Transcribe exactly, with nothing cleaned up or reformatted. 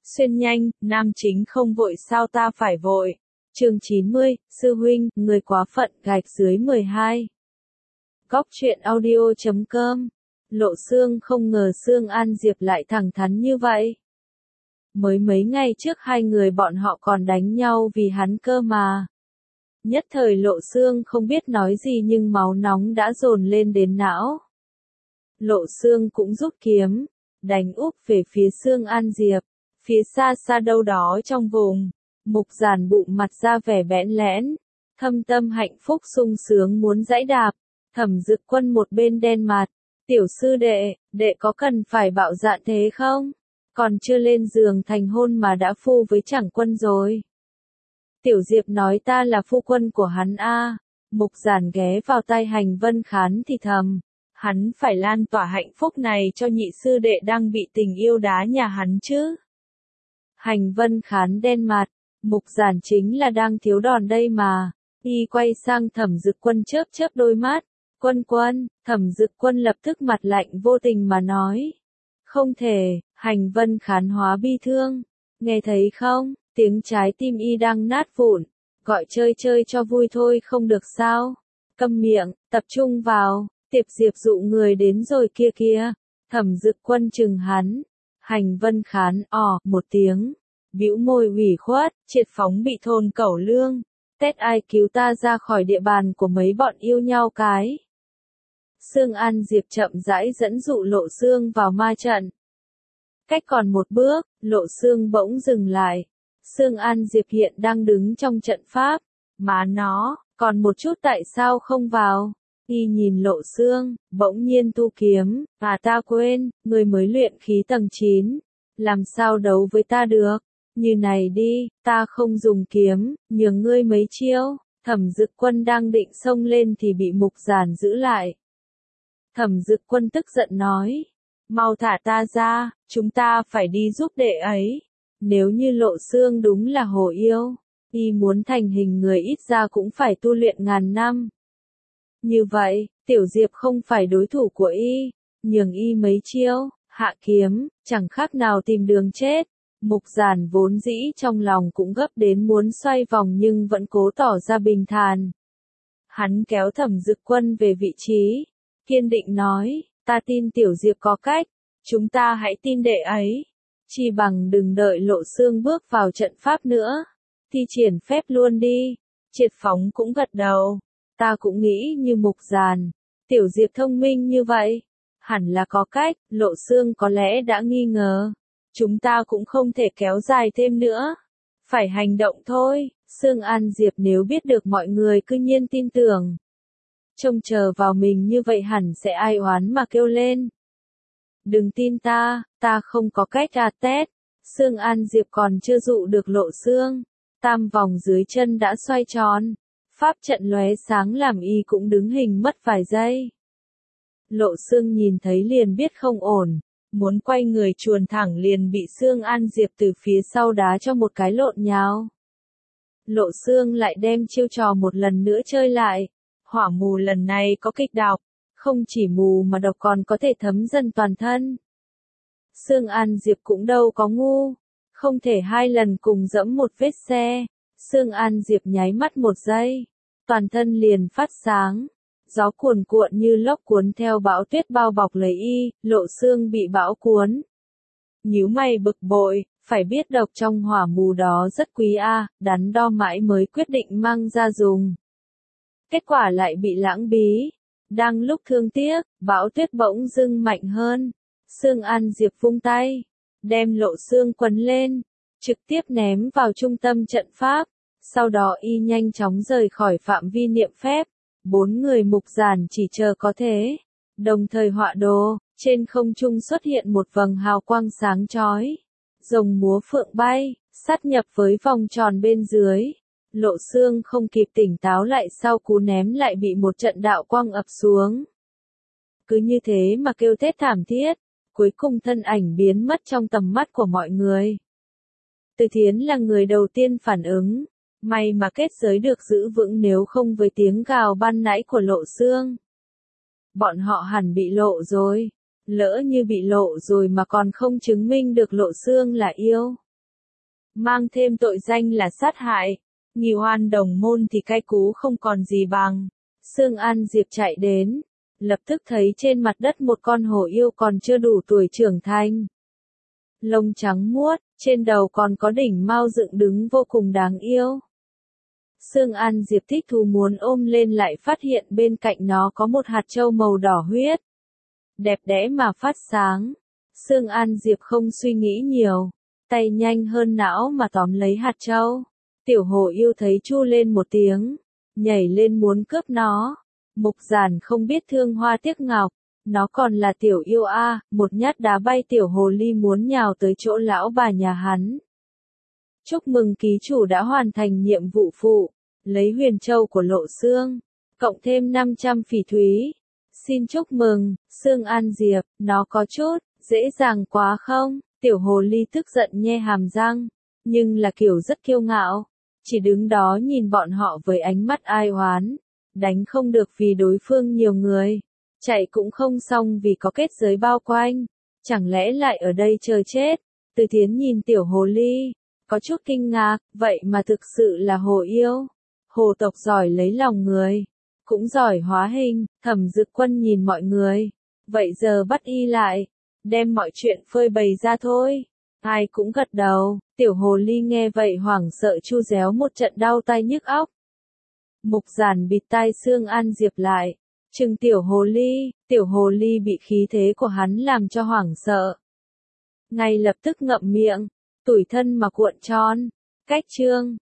Xuyên nhanh, nam chính không vội sao ta phải vội. Chương chín mươi, sư huynh, người quá phận, gạch dưới mười hai. Góc truyện audio chấm com. Lộ Xương không ngờ Sương An Diệp lại thẳng thắn như vậy. Mới mấy ngày trước hai người bọn họ còn đánh nhau vì hắn cơ mà. Nhất thời Lộ Xương không biết nói gì nhưng máu nóng đã dồn lên đến não. Lộ Xương cũng rút kiếm, đánh úp về phía Sương An Diệp. Phía xa xa đâu đó trong vùng, Mục Giản bụng mặt ra vẻ bẽn lẽn, thâm tâm hạnh phúc sung sướng muốn giãy đạp. Thẩm Dực Quân một bên đen mặt, tiểu sư đệ, đệ có cần phải bạo dạn thế không? Còn chưa lên giường thành hôn mà đã phu với Chẳng Quân rồi. Tiểu Diệp nói ta là phu quân của hắn a. Mục Giản ghé vào tai Hành Vân Khán thì thầm, hắn phải lan tỏa hạnh phúc này cho nhị sư đệ đang bị tình yêu đá nhà hắn chứ. Hành Vân Khán đen mặt, Mục Giản chính là đang thiếu đòn đây mà. Y quay sang Thẩm Dực Quân chớp chớp đôi mắt. Quân quân, Thẩm Dực Quân lập tức mặt lạnh vô tình mà nói. Không thể, Hành Vân Khán hóa bi thương. Nghe thấy không, tiếng trái tim y đang nát vụn. Gọi chơi chơi cho vui thôi không được sao. Câm miệng, tập trung vào, Tiệp Diệp dụ người đến rồi kia kia. Thẩm Dực Quân chừng hắn. Hành Vân Khán ò một tiếng, bĩu môi ủy khuất, triệt phóng bị thôn Cẩu Lương. Tết ai cứu ta ra khỏi địa bàn của mấy bọn yêu nhau cái. Sương An Diệp chậm rãi dẫn dụ Lộ Xương vào ma trận. Cách còn một bước, Lộ Xương bỗng dừng lại. Sương An Diệp hiện đang đứng trong trận pháp. Má nó, còn một chút tại sao không vào? Y nhìn Lộ Xương, bỗng nhiên tu kiếm, à ta quên, người mới luyện khí tầng chín. Làm sao đấu với ta được? Như này đi, ta không dùng kiếm, nhường ngươi mấy chiêu. Thẩm Dực Quân đang định xông lên thì bị Mục Giản giữ lại. Thẩm Dực Quân tức giận nói, mau thả ta ra, chúng ta phải đi giúp đệ ấy. Nếu như Lộ Xương đúng là hồ yêu, y muốn thành hình người ít ra cũng phải tu luyện ngàn năm. Như vậy, Tiểu Diệp không phải đối thủ của y, nhường y mấy chiêu, hạ kiếm, chẳng khác nào tìm đường chết. Mục Giản vốn dĩ trong lòng cũng gấp đến muốn xoay vòng nhưng vẫn cố tỏ ra bình thản. Hắn kéo Thẩm Dực Quân về vị trí, kiên định nói, ta tin Tiểu Diệp có cách, chúng ta hãy tin đệ ấy. Chi bằng đừng đợi Lộ Xương bước vào trận pháp nữa, thi triển phép luôn đi. Triệt Phóng cũng gật đầu. Ta cũng nghĩ như Mục Giản, Tiểu Diệp thông minh như vậy, hẳn là có cách. Lộ Xương có lẽ đã nghi ngờ, chúng ta cũng không thể kéo dài thêm nữa, phải hành động thôi. Sương An Diệp nếu biết được mọi người cứ nhiên tin tưởng, trông chờ vào mình như vậy hẳn sẽ ai oán mà kêu lên. Đừng tin ta, ta không có cách à tét. Sương An Diệp còn chưa dụ được Lộ Xương, tam vòng dưới chân đã xoay tròn. Pháp trận lóe sáng làm y cũng đứng hình mất vài giây. Lộ Xương nhìn thấy liền biết không ổn, muốn quay người chuồn thẳng liền bị Sương An Diệp từ phía sau đá cho một cái lộn nhào. Lộ Xương lại đem chiêu trò một lần nữa chơi lại. Hỏa mù lần này có kịch độc, không chỉ mù mà độc còn có thể thấm dần toàn thân. Sương An Diệp cũng đâu có ngu, không thể hai lần cùng dẫm một vết xe. Sương An Diệp nháy mắt một giây, toàn thân liền phát sáng, gió cuồn cuộn như lốc cuốn theo bão tuyết bao bọc lấy y. Lộ Xương bị bão cuốn, nhíu mày bực bội, phải biết độc trong hỏa mù đó rất quý a, đắn đo mãi mới quyết định mang ra dùng. Kết quả lại bị lãng bí. Đang lúc thương tiếc, bão tuyết bỗng dưng mạnh hơn. Sương An Diệp vung tay, đem Lộ Xương quấn lên, trực tiếp ném vào trung tâm trận pháp. Sau đó y nhanh chóng rời khỏi phạm vi niệm phép. Bốn người Mục Giản chỉ chờ có thế. Đồng thời họa đồ, trên không trung xuất hiện một vầng hào quang sáng chói. Rồng múa phượng bay, sát nhập với vòng tròn bên dưới. Lộ Xương không kịp tỉnh táo lại sau cú ném lại bị một trận đạo quang ập xuống. Cứ như thế mà kêu thét thảm thiết, cuối cùng thân ảnh biến mất trong tầm mắt của mọi người. Từ Thiến là người đầu tiên phản ứng. May mà kết giới được giữ vững, nếu không với tiếng gào ban nãy của Lộ Xương, bọn họ hẳn bị lộ rồi. Lỡ như bị lộ rồi mà còn không chứng minh được Lộ Xương là yêu, mang thêm tội danh là sát hại. Nghi oan đồng môn thì cay cú không còn gì bằng. Sương An Diệp chạy đến, lập tức thấy trên mặt đất một con hổ yêu còn chưa đủ tuổi trưởng thành. Lông trắng muốt, trên đầu còn có đỉnh mao dựng đứng vô cùng đáng yêu. Sương An Diệp thích thú muốn ôm lên lại phát hiện bên cạnh nó có một hạt châu màu đỏ huyết. Đẹp đẽ mà phát sáng. Sương An Diệp không suy nghĩ nhiều, tay nhanh hơn não mà tóm lấy hạt châu. Tiểu hổ yêu thấy chu lên một tiếng, nhảy lên muốn cướp nó. Mục Giản không biết thương hoa tiếc ngọc, nó còn là tiểu yêu a, một nhát đá bay tiểu hồ ly muốn nhào tới chỗ lão bà nhà hắn. Chúc mừng ký chủ đã hoàn thành nhiệm vụ phụ, lấy huyền châu của Lộ Xương, cộng thêm năm trăm phỉ thúy. Xin chúc mừng, Sương An Diệp, nó có chút dễ dàng quá không? Tiểu hồ ly tức giận nhe hàm răng, nhưng là kiểu rất kiêu ngạo, chỉ đứng đó nhìn bọn họ với ánh mắt ai oán. Đánh không được vì đối phương nhiều người, chạy cũng không xong vì có kết giới bao quanh, chẳng lẽ lại ở đây chờ chết? Từ Thiến nhìn tiểu hồ ly, có chút kinh ngạc, vậy mà thực sự là hồ yêu. Hồ tộc giỏi lấy lòng người, cũng giỏi hóa hình. Thẩm Dực Quân nhìn mọi người, vậy giờ bắt y lại, đem mọi chuyện phơi bày ra thôi. Ai cũng gật đầu, tiểu hồ ly nghe vậy hoảng sợ chu réo một trận đau tai nhức óc. Mục Giản bịt tai Sương An Diệp lại, trừng tiểu hồ ly, tiểu hồ ly bị khí thế của hắn làm cho hoảng sợ. Ngay lập tức ngậm miệng, tủi thân mà cuộn tròn. Cách chương